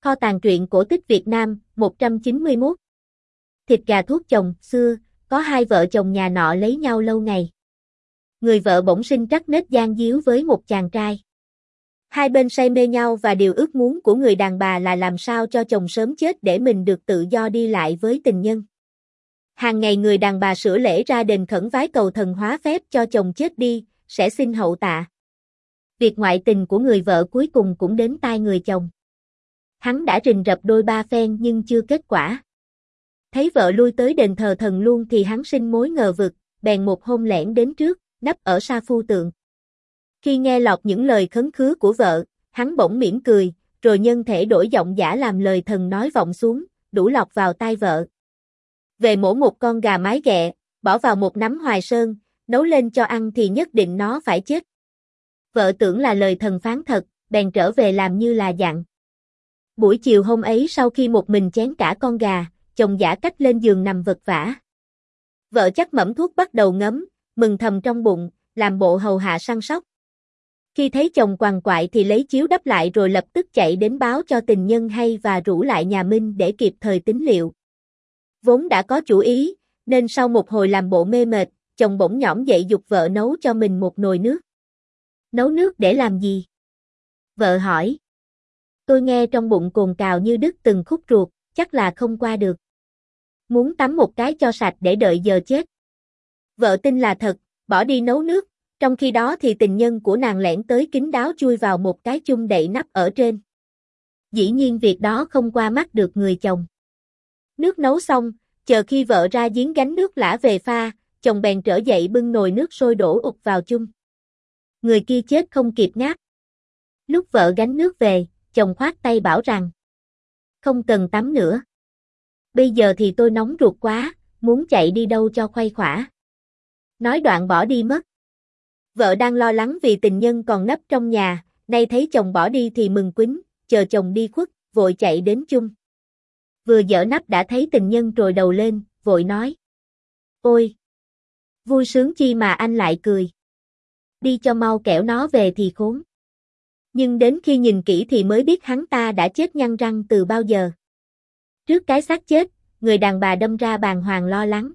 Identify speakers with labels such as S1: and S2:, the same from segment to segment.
S1: Kho tàng truyện cổ tích Việt Nam, 191. Thịt gà thuốc chồng, xưa, có hai vợ chồng nhà nọ lấy nhau lâu ngày. Người vợ bỗng sinh trắc nết gian díu với một chàng trai. Hai bên say mê nhau và điều ước muốn của người đàn bà là làm sao cho chồng sớm chết để mình được tự do đi lại với tình nhân. Hàng ngày người đàn bà sửa lễ ra đền khẩn vái cầu thần hóa phép cho chồng chết đi, sẽ xin hậu tạ. Việc ngoại tình của người vợ cuối cùng cũng đến tai người chồng. Hắn đã rình rập đôi ba phen nhưng chưa kết quả. Thấy vợ lui tới đền thờ thần luôn thì hắn sinh mối ngờ vực, bèn một hôm lẻn đến trước, nấp ở sa phu tượng. Khi nghe lọt những lời khấn khứ của vợ, hắn bỗng mỉm cười, rồi nhân thể đổi giọng giả làm lời thần nói vọng xuống, đủ lọt vào tai vợ. Về mổ một con gà mái ghẹ, bỏ vào một nắm hoài sơn, nấu lên cho ăn thì nhất định nó phải chết. Vợ tưởng là lời thần phán thật, bèn trở về làm như là dặn. Buổi chiều hôm ấy sau khi một mình chén cả con gà, chồng giả cách lên giường nằm vật vã. Vợ chắc mẩm thuốc bắt đầu ngấm, mừng thầm trong bụng, làm bộ hầu hạ săn sóc. Khi thấy chồng quằn quại thì lấy chiếu đắp lại rồi lập tức chạy đến báo cho tình nhân hay và rủ lại nhà Minh để kịp thời tính liệu. Vốn đã có chủ ý, nên sau một hồi làm bộ mê mệt, chồng bỗng nhõm dậy giục vợ nấu cho mình một nồi nước. Nấu nước để làm gì? Vợ hỏi. Tôi nghe trong bụng cồn cào như đứt từng khúc ruột, chắc là không qua được. Muốn tắm một cái cho sạch để đợi giờ chết. Vợ tin là thật, bỏ đi nấu nước, trong khi đó thì tình nhân của nàng lẻn tới kín đáo chui vào một cái chung đậy nắp ở trên. Dĩ nhiên việc đó không qua mắt được người chồng. Nước nấu xong, chờ khi vợ ra giếng gánh nước lã về pha, chồng bèn trở dậy bưng nồi nước sôi đổ ụt vào chung. Người kia chết không kịp ngáp. Lúc vợ gánh nước về, chồng khoát tay bảo rằng không cần tắm nữa. Bây giờ thì tôi nóng ruột quá, muốn chạy đi đâu cho khuây khỏa. Nói đoạn bỏ đi mất. Vợ đang lo lắng vì tình nhân còn nấp trong nhà, nay thấy chồng bỏ đi thì mừng quýnh, chờ chồng đi khuất, vội chạy đến chung. Vừa dỡ nắp đã thấy tình nhân trồi đầu lên, vội nói. Ôi! Vui sướng chi mà anh lại cười. Đi cho mau kẻo nó về thì khốn. Nhưng đến khi nhìn kỹ thì mới biết hắn ta đã chết nhăn răng từ bao giờ. Trước cái xác chết, người đàn bà đâm ra bàng hoàng lo lắng.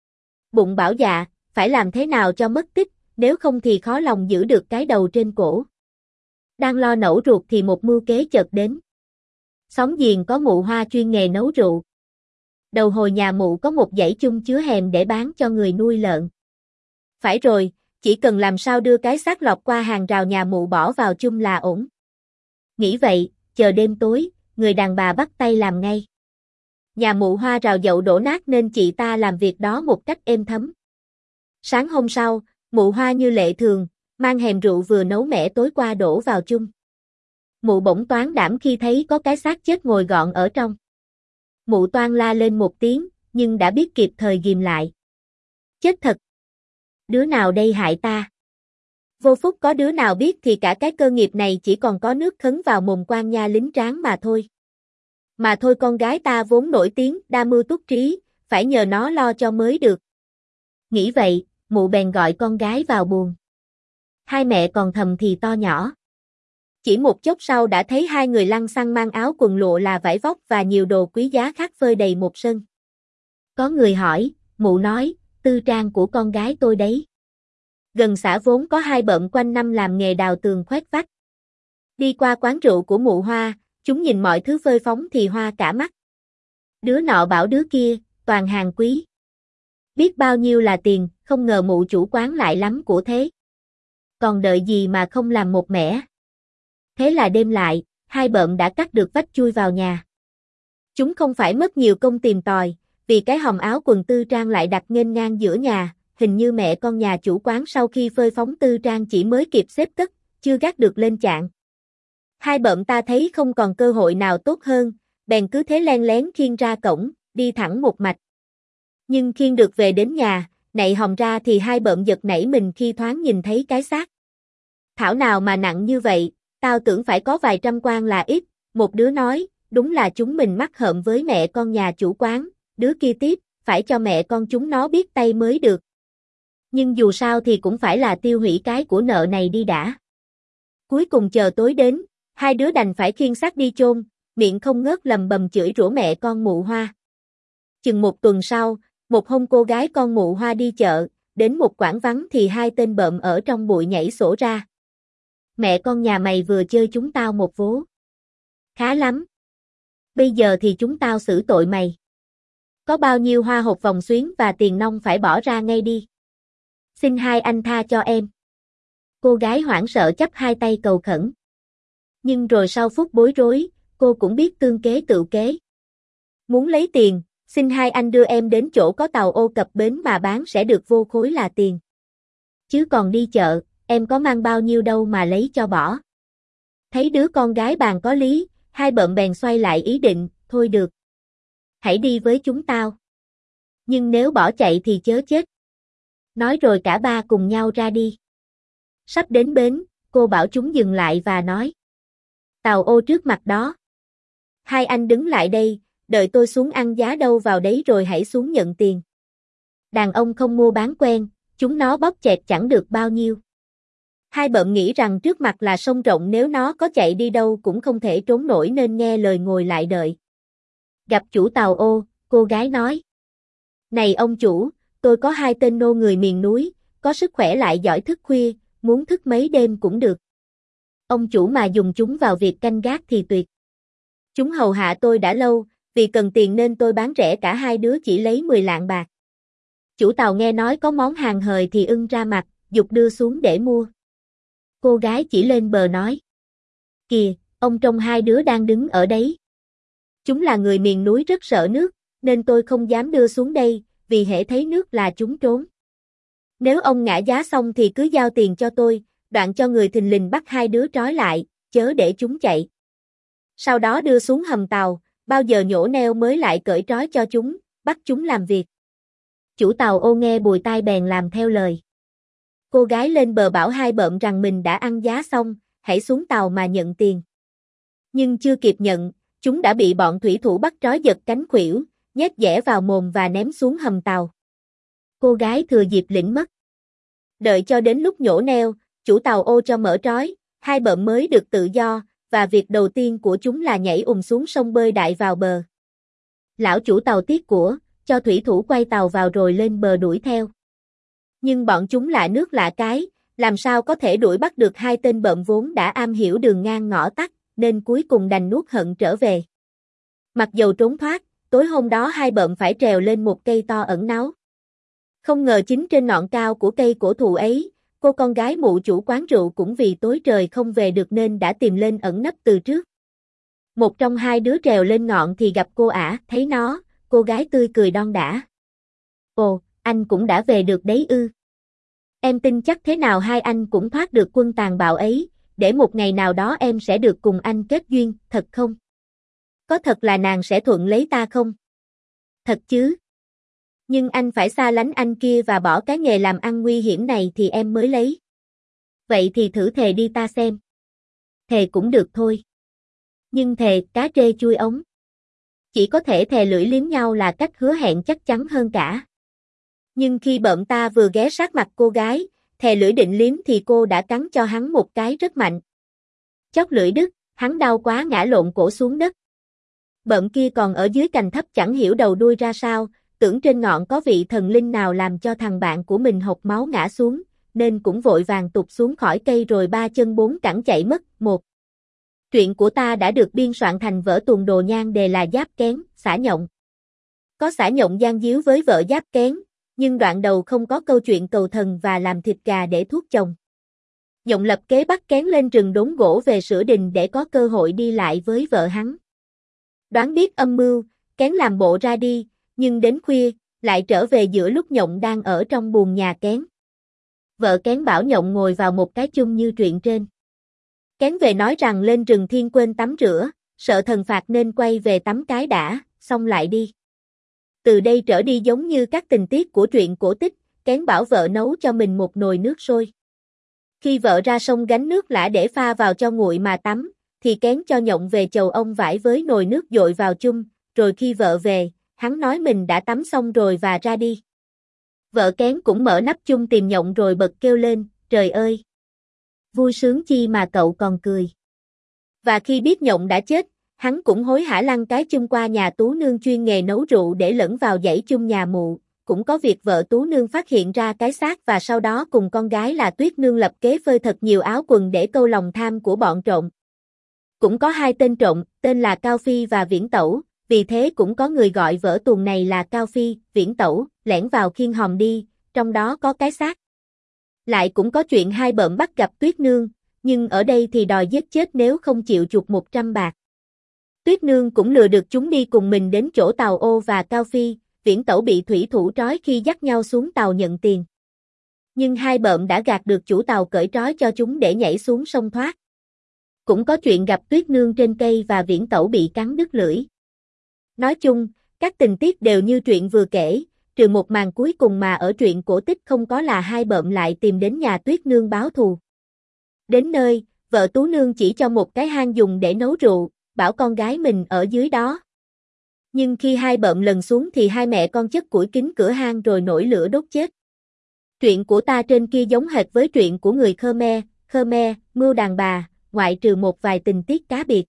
S1: Bụng bảo dạ, phải làm thế nào cho mất tích, nếu không thì khó lòng giữ được cái đầu trên cổ. Đang lo nẫu ruột thì một mưu kế chợt đến. Xóm giềng có mụ Hoa chuyên nghề nấu rượu. Đầu hồi nhà mụ có một dãy chung chứa hèm để bán cho người nuôi lợn. Phải rồi, chỉ cần làm sao đưa cái xác lọt qua hàng rào nhà mụ bỏ vào chung là ổn. Nghĩ vậy, chờ đêm tối, người đàn bà bắt tay làm ngay. Nhà mụ Hoa rào dậu đổ nát nên chị ta làm việc đó một cách êm thấm. Sáng hôm sau, mụ Hoa như lệ thường, mang hèm rượu vừa nấu mẻ tối qua đổ vào chung. Mụ bỗng toán đảm khi thấy có cái xác chết ngồi gọn ở trong. Mụ toan la lên một tiếng, nhưng đã biết kịp thời ghìm lại. Chết thật! Đứa nào đây hại ta? Vô phúc có đứa nào biết thì cả cái cơ nghiệp này chỉ còn có nước khấn vào mồm quan nha lính tráng mà thôi. Mà thôi con gái ta vốn nổi tiếng đa mưu túc trí, phải nhờ nó lo cho mới được. Nghĩ vậy, mụ bèn gọi con gái vào buồng. Hai mẹ còn thầm thì to nhỏ. Chỉ một chốc sau đã thấy hai người lăng xăng mang áo quần lụa là vải vóc và nhiều đồ quý giá khác phơi đầy một sân. Có người hỏi, mụ nói, tư trang của con gái tôi đấy. Gần xã vốn có hai bợm quanh năm làm nghề đào tường khoét vách. Đi qua quán rượu của mụ Hoa, chúng nhìn mọi thứ phơi phóng thì hoa cả mắt. Đứa nọ bảo đứa kia, toàn hàng quý. Biết bao nhiêu là tiền, không ngờ mụ chủ quán lại lắm của thế. Còn đợi gì mà không làm một mẻ. Thế là đêm lại, hai bợm đã cắt được vách chui vào nhà. Chúng không phải mất nhiều công tìm tòi, vì cái hòm áo quần tư trang lại đặt nghênh ngang giữa nhà, hình như mẹ con nhà chủ quán sau khi phơi phóng tư trang chỉ mới kịp xếp cất, chưa gác được lên chạn. Hai bợm ta thấy không còn cơ hội nào tốt hơn, bèn cứ thế len lén khiêng ra cổng, đi thẳng một mạch. Nhưng khiêng được về đến nhà, nạy hòm ra thì hai bợm giật nảy mình khi thoáng nhìn thấy cái xác. Thảo nào mà nặng như vậy, tao tưởng phải có vài trăm quan là ít, một đứa nói, đúng là chúng mình mắc hợm với mẹ con nhà chủ quán, đứa kia tiếp, phải cho mẹ con chúng nó biết tay mới được. Nhưng dù sao thì cũng phải là tiêu hủy cái của nợ này đi đã. Cuối cùng chờ tối đến, hai đứa đành phải khiêng xác đi chôn, miệng không ngớt lầm bầm chửi rủa mẹ con mụ Hoa. Chừng một tuần sau, một hôm cô gái con mụ Hoa đi chợ, đến một quán vắng thì hai tên bợm ở trong bụi nhảy sổ ra. Mẹ con nhà mày vừa chơi chúng tao một vố. Khá lắm. Bây giờ thì chúng tao xử tội mày. Có bao nhiêu hoa hột vòng xuyến và tiền nong phải bỏ ra ngay đi. Xin hai anh tha cho em. Cô gái hoảng sợ chắp hai tay cầu khẩn. Nhưng rồi sau phút bối rối, cô cũng biết tương kế tự kế. Muốn lấy tiền, xin hai anh đưa em đến chỗ có tàu ô cập bến mà bán sẽ được vô khối là tiền. Chứ còn đi chợ, em có mang bao nhiêu đâu mà lấy cho bỏ. Thấy đứa con gái bàn có lý, hai bợm bèn xoay lại ý định, thôi được. Hãy đi với chúng tao. Nhưng nếu bỏ chạy thì chớ chết. Nói rồi cả ba cùng nhau ra đi. Sắp đến bến, cô bảo chúng dừng lại và nói. Tàu ô trước mặt đó. Hai anh đứng lại đây, đợi tôi xuống ăn giá đâu vào đấy rồi hãy xuống nhận tiền. Đàn ông không mua bán quen, chúng nó bóp chẹt chẳng được bao nhiêu. Hai bợm nghĩ rằng trước mặt là sông rộng nếu nó có chạy đi đâu cũng không thể trốn nổi nên nghe lời ngồi lại đợi. Gặp chủ tàu ô, cô gái nói. Này ông chủ, tôi có hai tên nô người miền núi, có sức khỏe lại giỏi thức khuya, muốn thức mấy đêm cũng được. Ông chủ mà dùng chúng vào việc canh gác thì tuyệt. Chúng hầu hạ tôi đã lâu, vì cần tiền nên tôi bán rẻ cả hai đứa chỉ lấy 10 lạng bạc. Chủ tàu nghe nói có món hàng hời thì ưng ra mặt, giục đưa xuống để mua. Cô gái chỉ lên bờ nói. Kìa, ông trông hai đứa đang đứng ở đấy. Chúng là người miền núi rất sợ nước, nên tôi không dám đưa xuống đây, vì hễ thấy nước là chúng trốn. Nếu ông ngã giá xong thì cứ giao tiền cho tôi, đoạn cho người thình lình bắt hai đứa trói lại, chớ để chúng chạy. Sau đó đưa xuống hầm tàu, bao giờ nhổ neo mới lại cởi trói cho chúng, bắt chúng làm việc. Chủ tàu ô nghe bùi tai bèn làm theo lời. Cô gái lên bờ bảo hai bợm rằng mình đã ăn giá xong, hãy xuống tàu mà nhận tiền. Nhưng chưa kịp nhận, chúng đã bị bọn thủy thủ bắt trói giật cánh khuỷu, nhét dẻ vào mồm và ném xuống hầm tàu. Cô gái thừa dịp lĩnh mất. Đợi cho đến lúc nhổ neo, chủ tàu ô cho mở trói, hai bợm mới được tự do, và việc đầu tiên của chúng là nhảy xuống sông bơi đại vào bờ. Lão chủ tàu tiếc của, cho thủy thủ quay tàu vào rồi lên bờ đuổi theo. Nhưng bọn chúng lạ nước lạ cái, làm sao có thể đuổi bắt được hai tên bợm vốn đã am hiểu đường ngang ngõ tắt, nên cuối cùng đành nuốt hận trở về. Mặc dầu trốn thoát, tối hôm đó hai bợm phải trèo lên một cây to ẩn náu. Không ngờ chính trên ngọn cao của cây cổ thụ ấy, cô con gái mụ chủ quán rượu cũng vì tối trời không về được nên đã tìm lên ẩn nấp từ trước. Một trong hai đứa trèo lên ngọn thì gặp cô ả, thấy nó, cô gái tươi cười đon đả. Ồ, anh cũng đã về được đấy ư. Em tin chắc thế nào hai anh cũng thoát được quân tàn bạo ấy, để một ngày nào đó em sẽ được cùng anh kết duyên, thật không? Có thật là nàng sẽ thuận lấy ta không? Thật chứ. Nhưng anh phải xa lánh anh kia và bỏ cái nghề làm ăn nguy hiểm này thì em mới lấy. Vậy thì thử thề đi ta xem. Thề cũng được thôi. Nhưng thề cá trê chui ống. Chỉ có thể thề lưỡi liếm nhau là cách hứa hẹn chắc chắn hơn cả. Nhưng khi bợm ta vừa ghé sát mặt cô gái, thè lưỡi định liếm thì cô đã cắn cho hắn một cái rất mạnh. Chót lưỡi đứt, hắn đau quá ngã lộn cổ xuống đất. Bợm kia còn ở dưới cành thấp chẳng hiểu đầu đuôi ra sao, tưởng trên ngọn có vị thần linh nào làm cho thằng bạn của mình hộc máu ngã xuống, nên cũng vội vàng tụt xuống khỏi cây rồi ba chân bốn cẳng chạy mất. Một. Truyện của ta đã được biên soạn thành vở tuồng đồ nhan đề là Giáp Kén, Xả Nhộng. Có xả nhộng gian díu với vợ Giáp Kén, nhưng đoạn đầu không có câu chuyện cầu thần và làm thịt gà để thuốc chồng. Nhộng lập kế bắt Kén lên rừng đốn gỗ về sửa đình để có cơ hội đi lại với vợ hắn. Đoán biết âm mưu, Kén làm bộ ra đi, nhưng đến khuya, lại trở về giữa lúc Nhộng đang ở trong buồng nhà Kén. Vợ Kén bảo Nhộng ngồi vào một cái chung như truyện trên. Kén về nói rằng lên rừng thiên quên tắm rửa, sợ thần phạt nên quay về tắm cái đã, xong lại đi. Từ đây trở đi giống như các tình tiết của truyện cổ tích, Kén bảo vợ nấu cho mình một nồi nước sôi. Khi vợ ra sông gánh nước lã để pha vào cho nguội mà tắm, thì Kén cho Nhộng về chầu ông vải với nồi nước dội vào chung, rồi khi vợ về, hắn nói mình đã tắm xong rồi và ra đi. Vợ Kén cũng mở nắp chung tìm Nhộng rồi bật kêu lên, trời ơi! Vui sướng chi mà cậu còn cười. Và khi biết Nhộng đã chết, Hắn cũng hối hả lăn cái chung qua nhà Tú Nương chuyên nghề nấu rượu để lẫn vào dãy chung nhà mụ, cũng có việc vợ Tú Nương phát hiện ra cái xác và sau đó cùng con gái là Tuyết Nương lập kế phơi thật nhiều áo quần để câu lòng tham của bọn trộm. Cũng có hai tên trộm, tên là Cao Phi và Viễn Tẩu, vì thế cũng có người gọi vở tuồng này là Cao Phi, Viễn Tẩu, lẻn vào khiêng hòm đi, trong đó có cái xác. Lại cũng có chuyện hai bợm bắt gặp Tuyết Nương, nhưng ở đây thì đòi giết chết nếu không chịu chuộc 100 bạc. Tuyết Nương cũng lừa được chúng đi cùng mình đến chỗ Tàu Ô và Cao Phi, Viễn Tẩu bị thủy thủ trói khi dắt nhau xuống tàu nhận tiền. Nhưng hai bợm đã gạt được chủ tàu cởi trói cho chúng để nhảy xuống sông thoát. Cũng có chuyện gặp Tuyết Nương trên cây và Viễn Tẩu bị cắn đứt lưỡi. Nói chung, các tình tiết đều như truyện vừa kể, trừ một màn cuối cùng mà ở truyện cổ tích không có là hai bợm lại tìm đến nhà Tuyết Nương báo thù. Đến nơi, vợ Tú Nương chỉ cho một cái hang dùng để nấu rượu, bảo con gái mình ở dưới đó. Nhưng khi hai bợm lần xuống thì hai mẹ con chất củi kín cửa hang rồi nổi lửa đốt chết. Truyện của ta trên kia giống hệt với truyện của người Khmer, mưu đàn bà, ngoại trừ một vài tình tiết cá biệt.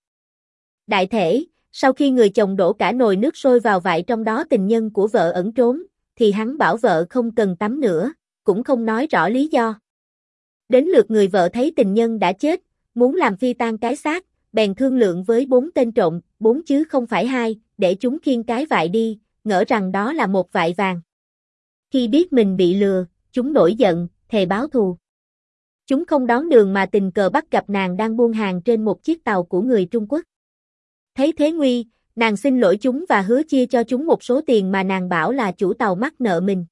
S1: Đại thể, sau khi người chồng đổ cả nồi nước sôi vào vại trong đó tình nhân của vợ ẩn trốn, thì hắn bảo vợ không cần tắm nữa, cũng không nói rõ lý do. Đến lượt người vợ thấy tình nhân đã chết, muốn làm phi tang cái xác, bèn thương lượng với 4 tên trộm, 4 chứ không phải 2, để chúng khiêng cái vại đi, ngỡ rằng đó là một vại vàng. Khi biết mình bị lừa, chúng nổi giận, thề báo thù. Chúng không đón đường mà tình cờ bắt gặp nàng đang buôn hàng trên một chiếc tàu của người Trung Quốc. Thấy thế nguy, nàng xin lỗi chúng và hứa chia cho chúng một số tiền mà nàng bảo là chủ tàu mắc nợ mình.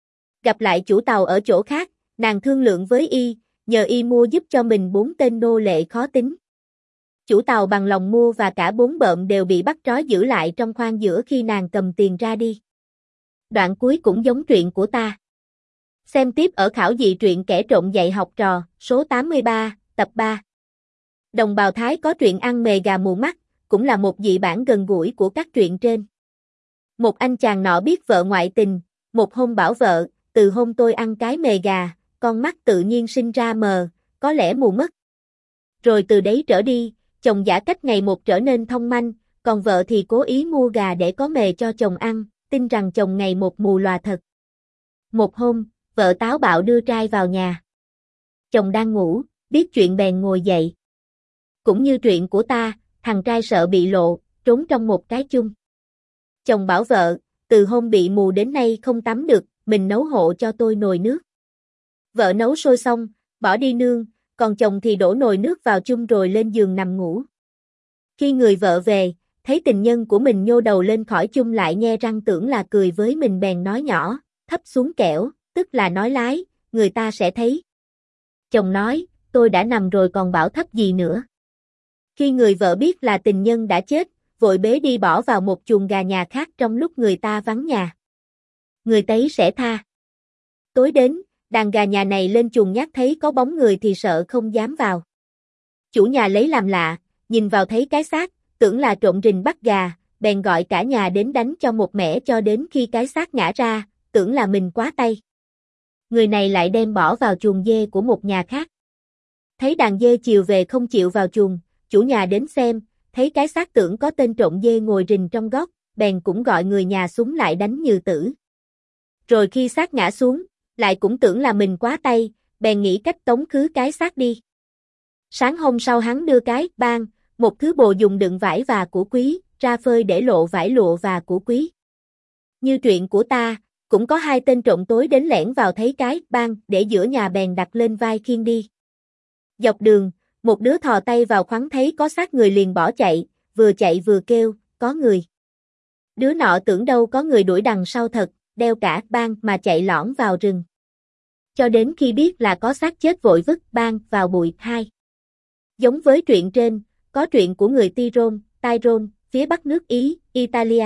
S1: Gặp lại chủ tàu ở chỗ khác, nàng thương lượng với y, nhờ y mua giúp cho mình 4 tên nô lệ khó tính. Chủ tàu bằng lòng mua và cả 4 bợm đều bị bắt trói giữ lại trong khoang giữa khi nàng cầm tiền ra đi. Đoạn cuối cũng giống truyện của ta. Xem tiếp ở khảo dị truyện kẻ trộm dạy học trò, số 83, tập 3. Đồng bào Thái có truyện ăn mề gà mù mắt, cũng là một dị bản gần gũi của các truyện trên. Một anh chàng nọ biết vợ ngoại tình, một hôm bảo vợ, từ hôm tôi ăn cái mề gà, con mắt tự nhiên sinh ra mờ, có lẽ mù mất. Rồi từ đấy trở đi, chồng giả cách ngày một trở nên thông manh, còn vợ thì cố ý mua gà để có mề cho chồng ăn, tin rằng chồng ngày một mù lòa thật. Một hôm, vợ táo bạo đưa trai vào nhà. Chồng đang ngủ, biết chuyện bèn ngồi dậy. Cũng như truyện của ta, thằng trai sợ bị lộ, trốn trong một cái chung. Chồng bảo vợ, từ hôm bị mù đến nay không tắm được, mình nấu hộ cho tôi nồi nước. Vợ nấu sôi xong, bỏ đi nương, còn chồng thì đổ nồi nước vào chung rồi lên giường nằm ngủ. Khi người vợ về, thấy tình nhân của mình nhô đầu lên khỏi chung lại nhe răng tưởng là cười với mình bèn nói nhỏ, thấp xuống kẻo, tức là nói lái, người ta sẽ thấy. Chồng nói, tôi đã nằm rồi còn bảo thấp gì nữa. Khi người vợ biết là tình nhân đã chết, vội bế đi bỏ vào một chuồng gà nhà khác trong lúc người ta vắng nhà. Người tấy sẽ tha. Tối đến, đàn gà nhà này lên chuồng nhát thấy có bóng người thì sợ không dám vào. Chủ nhà lấy làm lạ, nhìn vào thấy cái xác, tưởng là trộm rình bắt gà, bèn gọi cả nhà đến đánh cho một mẻ cho đến khi cái xác ngã ra, tưởng là mình quá tay. Người này lại đem bỏ vào chuồng dê của một nhà khác. Thấy đàn dê chiều về không chịu vào chuồng, chủ nhà đến xem, thấy cái xác tưởng có tên trộm dê ngồi rình trong góc, bèn cũng gọi người nhà xuống lại đánh như tử. Rồi khi xác ngã xuống, lại cũng tưởng là mình quá tay, bèn nghĩ cách tống khứ cái xác đi. Sáng hôm sau hắn đưa cái bang, một thứ bồ dùng đựng vải và củ quý, ra phơi để lộ vải lụa và củ quý. Như truyện của ta, cũng có hai tên trộm tối đến lẻn vào thấy cái bang để giữa nhà bèn đặt lên vai khiêng đi. Dọc đường, một đứa thò tay vào khoắn thấy có xác người liền bỏ chạy vừa kêu, có người. Đứa nọ tưởng đâu có người đuổi đằng sau thật, đeo cả bang mà chạy lõn vào rừng. Cho đến khi biết là có xác chết vội vứt bang vào bụi. 2. Giống với truyện trên, có truyện của người Tyrol, phía bắc nước Ý, Italia.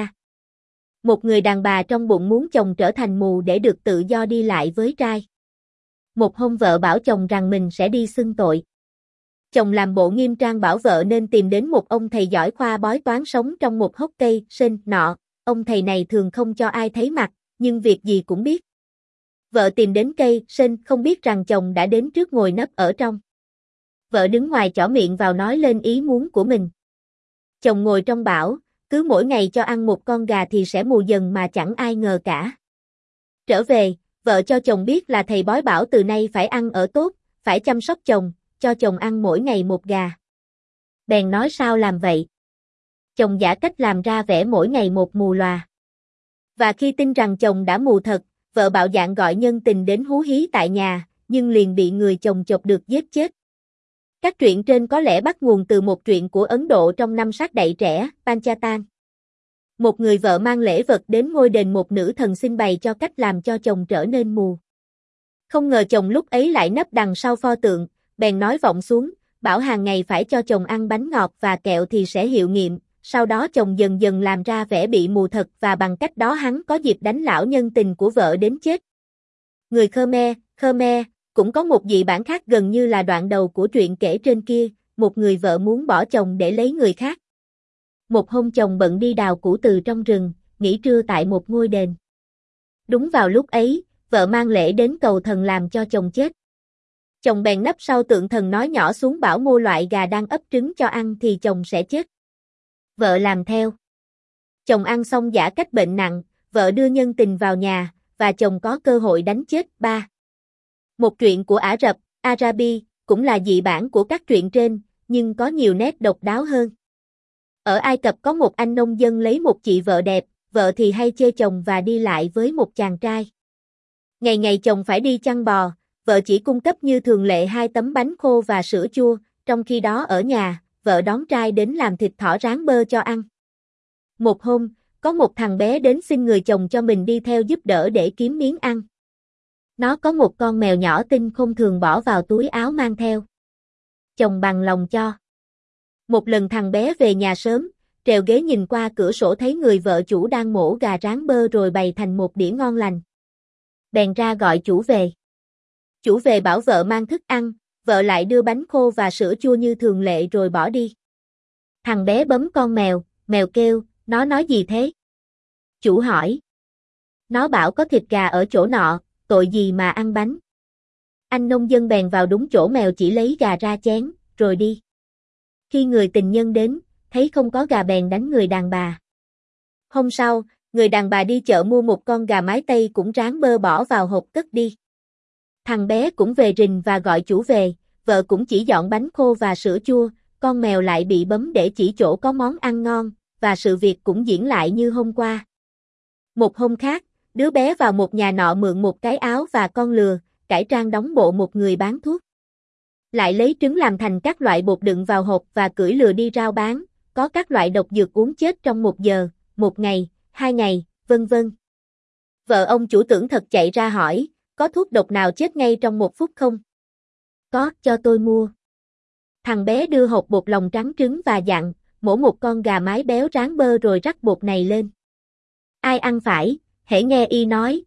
S1: Một người đàn bà trong bụng muốn chồng trở thành mù để được tự do đi lại với trai. Một hôm vợ bảo chồng rằng mình sẽ đi xưng tội. Chồng làm bộ nghiêm trang bảo vợ nên tìm đến một ông thầy giỏi khoa bói toán sống trong một hốc cây sên nọ, ông thầy này thường không cho ai thấy mặt, nhưng việc gì cũng biết. Vợ tìm đến cây sên không biết rằng chồng đã đến trước ngồi nấp ở trong. Vợ đứng ngoài chỏ miệng vào nói lên ý muốn của mình. Chồng ngồi trong bảo, cứ mỗi ngày cho ăn một con gà thì sẽ mù dần mà chẳng ai ngờ cả. Trở về, vợ cho chồng biết là thầy bói bảo từ nay phải ăn ở tốt, phải chăm sóc chồng, cho chồng ăn mỗi ngày một gà. Bèn nói sao làm vậy. Chồng giả cách làm ra vẻ mỗi ngày một mù lòa. Và khi tin rằng chồng đã mù thật, vợ bạo dạn gọi nhân tình đến hú hí tại nhà, nhưng liền bị người chồng chọc được giết chết. Các truyện trên có lẽ bắt nguồn từ một truyện của Ấn Độ trong năm sát đậy trẻ, Panchatan. Một người vợ mang lễ vật đến ngôi đền một nữ thần xin bày cho cách làm cho chồng trở nên mù. Không ngờ chồng lúc ấy lại nấp đằng sau pho tượng, bèn nói vọng xuống, bảo hàng ngày phải cho chồng ăn bánh ngọt và kẹo thì sẽ hiệu nghiệm. Sau đó chồng dần dần làm ra vẻ bị mù thật và bằng cách đó hắn có dịp đánh lão nhân tình của vợ đến chết. Người Khmer, cũng có một dị bản khác gần như là đoạn đầu của truyện kể trên kia, một người vợ muốn bỏ chồng để lấy người khác. Một hôm chồng bận đi đào củ từ trong rừng, nghỉ trưa tại một ngôi đền. Đúng vào lúc ấy, vợ mang lễ đến cầu thần làm cho chồng chết. Chồng bèn nấp sau tượng thần nói nhỏ xuống bảo mua loại gà đang ấp trứng cho ăn thì chồng sẽ chết. Vợ làm theo. Chồng ăn xong giả cách bệnh nặng, vợ đưa nhân tình vào nhà, và chồng có cơ hội đánh chết ba. Một truyện của Ả Rập, Arabi, cũng là dị bản của các truyện trên, nhưng có nhiều nét độc đáo hơn. Ở Ai Cập có một anh nông dân lấy một chị vợ đẹp, vợ thì hay chê chồng và đi lại với một chàng trai. Ngày ngày chồng phải đi chăn bò, vợ chỉ cung cấp như thường lệ 2 tấm bánh khô và sữa chua, trong khi đó ở nhà, vợ đón trai đến làm thịt thỏ rán bơ cho ăn. Một hôm, có một thằng bé đến xin người chồng cho mình đi theo giúp đỡ để kiếm miếng ăn. Nó có một con mèo nhỏ tinh không thường bỏ vào túi áo mang theo. Chồng bằng lòng cho. Một lần thằng bé về nhà sớm, trèo ghế nhìn qua cửa sổ thấy người vợ chủ đang mổ gà rán bơ rồi bày thành một đĩa ngon lành. Bèn ra gọi chủ về. Chủ về bảo vợ mang thức ăn, vợ lại đưa bánh khô và sữa chua như thường lệ rồi bỏ đi. Thằng bé bấm con mèo, mèo kêu, nó nói gì thế? Chủ hỏi. Nó bảo có thịt gà ở chỗ nọ, tội gì mà ăn bánh. Anh nông dân bèn vào đúng chỗ mèo chỉ lấy gà ra chén, rồi đi. Khi người tình nhân đến, thấy không có gà bèn đánh người đàn bà. Hôm sau, người đàn bà đi chợ mua một con gà mái Tây cũng rán bơ bỏ vào hộp cất đi. Thằng bé cũng về rình và gọi chủ về, vợ cũng chỉ dọn bánh khô và sữa chua, con mèo lại bị bấm để chỉ chỗ có món ăn ngon, và sự việc cũng diễn lại như hôm qua. Một hôm khác, đứa bé vào một nhà nọ mượn một cái áo và con lừa, cải trang đóng bộ một người bán thuốc. Lại lấy trứng làm thành các loại bột đựng vào hộp và cưỡi lừa đi rao bán, có các loại độc dược uống chết trong 1 giờ, 1 ngày, 2 ngày, vân vân. Vợ ông chủ tưởng thật chạy ra hỏi, có thuốc độc nào chết ngay trong 1 phút không? Có, cho tôi mua. Thằng bé đưa hộp bột lòng trắng trứng và dặn, mổ một con gà mái béo rán bơ rồi rắc bột này lên. Ai ăn phải, hễ nghe y nói,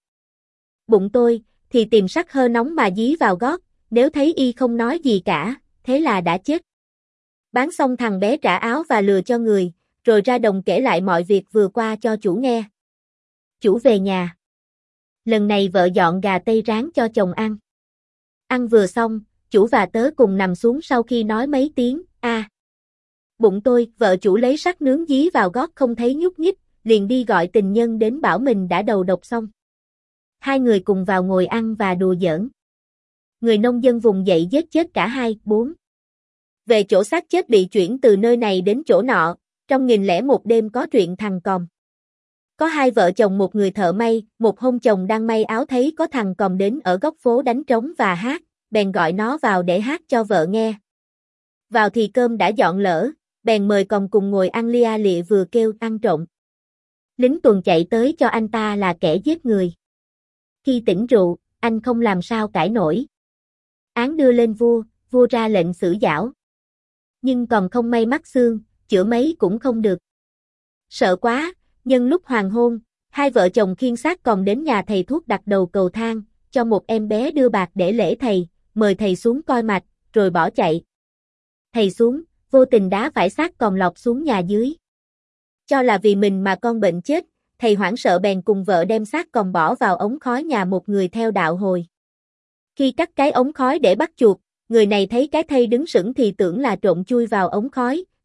S1: bụng tôi, thì tìm sắc hơ nóng mà dí vào gót, nếu thấy y không nói gì cả, thế là đã chết. Bán xong thằng bé trả áo và lừa cho người, rồi ra đồng kể lại mọi việc vừa qua cho chủ nghe. Chủ về nhà. Lần này vợ dọn gà tây rán cho chồng ăn. Ăn vừa xong, chủ và tớ cùng nằm xuống sau khi nói mấy tiếng, bụng tôi, vợ chủ lấy sắt nướng dí vào gót không thấy nhúc nhích, liền đi gọi tình nhân đến bảo mình đã đầu độc xong. Hai người cùng vào ngồi ăn và đùa giỡn. Người nông dân vùng dậy giết chết cả hai, 4. Về chỗ xác chết bị chuyển từ nơi này đến chỗ nọ, trong 1001 đêm có truyện thằng còm. Có hai vợ chồng một người thợ may, một hôm chồng đang may áo thấy có thằng còm đến ở góc phố đánh trống và hát, bèn gọi nó vào để hát cho vợ nghe. Vào thì cơm đã dọn lỡ, bèn mời còm cùng ngồi ăn lia lịa vừa kêu ăn trộm. Lính tuần chạy tới cho anh ta là kẻ giết người. Khi tỉnh rượu, anh không làm sao cãi nổi. Án đưa lên vua, vua ra lệnh xử giảo. Nhưng còn không may mắc xương, chữa mấy cũng không được. Sợ quá, nhân lúc hoàng hôn, hai vợ chồng khiêng xác còm đến nhà thầy thuốc đặt đầu cầu thang, cho một em bé đưa bạc để lễ thầy, mời thầy xuống coi mạch, rồi bỏ chạy. Thầy xuống, vô tình đá phải xác còm lọt xuống nhà dưới. Cho là vì mình mà con bệnh chết, thầy hoảng sợ bèn cùng vợ đem xác còm bỏ vào ống khói nhà một người theo đạo Hồi. Khi cắt cái ống khói để bắt chuột, người này thấy cái thây đứng sững thì tưởng là trộm chui vào ống khói,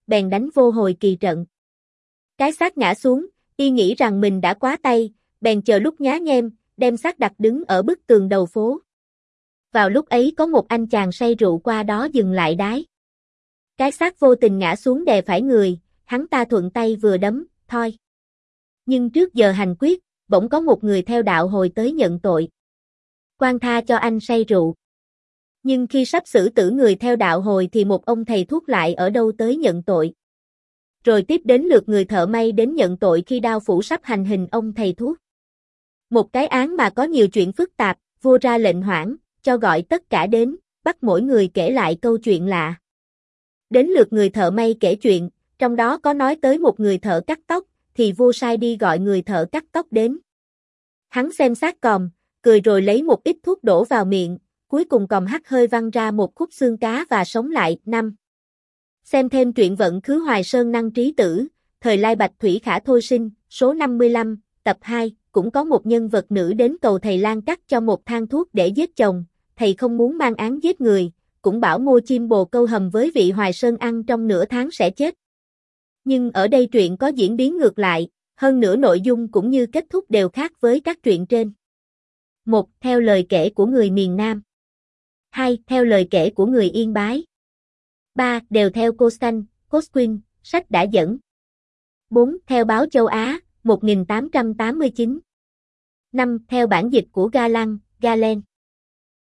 S1: bèn đánh vô hồi kỳ trận. Cái xác ngã xuống, y nghĩ rằng mình đã quá tay, bèn chờ lúc nhá nhem, đem xác đặt đứng ở bức tường đầu phố. Vào lúc ấy có một anh chàng say rượu qua đó dừng lại đái. Cái xác vô tình ngã xuống đè phải người, hắn ta thuận tay vừa đấm, thôi. Nhưng trước giờ hành quyết, bỗng có một người theo đạo hồi tới nhận tội. Quan tha cho anh say rượu. Nhưng khi sắp xử tử người theo đạo hồi thì một ông thầy thuốc lại ở đâu tới nhận tội. Rồi tiếp đến lượt người thợ may đến nhận tội khi đao phủ sắp hành hình ông thầy thuốc. Một cái án mà có nhiều chuyện phức tạp, vua ra lệnh hoãn, cho gọi tất cả đến, bắt mỗi người kể lại câu chuyện lạ. Đến lượt người thợ may kể chuyện, trong đó có nói tới một người thợ cắt tóc, thì vua sai đi gọi người thợ cắt tóc đến. Hắn xem xác còm, cười rồi lấy một ít thuốc đổ vào miệng, cuối cùng còm hắt hơi văng ra một khúc xương cá và sống lại. 5. Xem thêm truyện vận khứ Hoài Sơn năng trí tử, thời Lai Bạch Thủy Khả Thôi Sinh, số 55, tập 2, cũng có một nhân vật nữ đến cầu thầy Lang cắt cho một thang thuốc để giết chồng, thầy không muốn mang án giết người, cũng bảo mua chim bồ câu hầm với vị Hoài Sơn ăn trong nửa tháng sẽ chết. Nhưng ở đây truyện có diễn biến ngược lại, hơn nữa nội dung cũng như kết thúc đều khác với các truyện trên. 1. Theo lời kể của người miền Nam. 2. Theo lời kể của người Yên Bái. 3. Đều theo Cosquin, sách đã dẫn. 4. Theo báo Châu Á, 1889. 5. Theo bản dịch của Galen.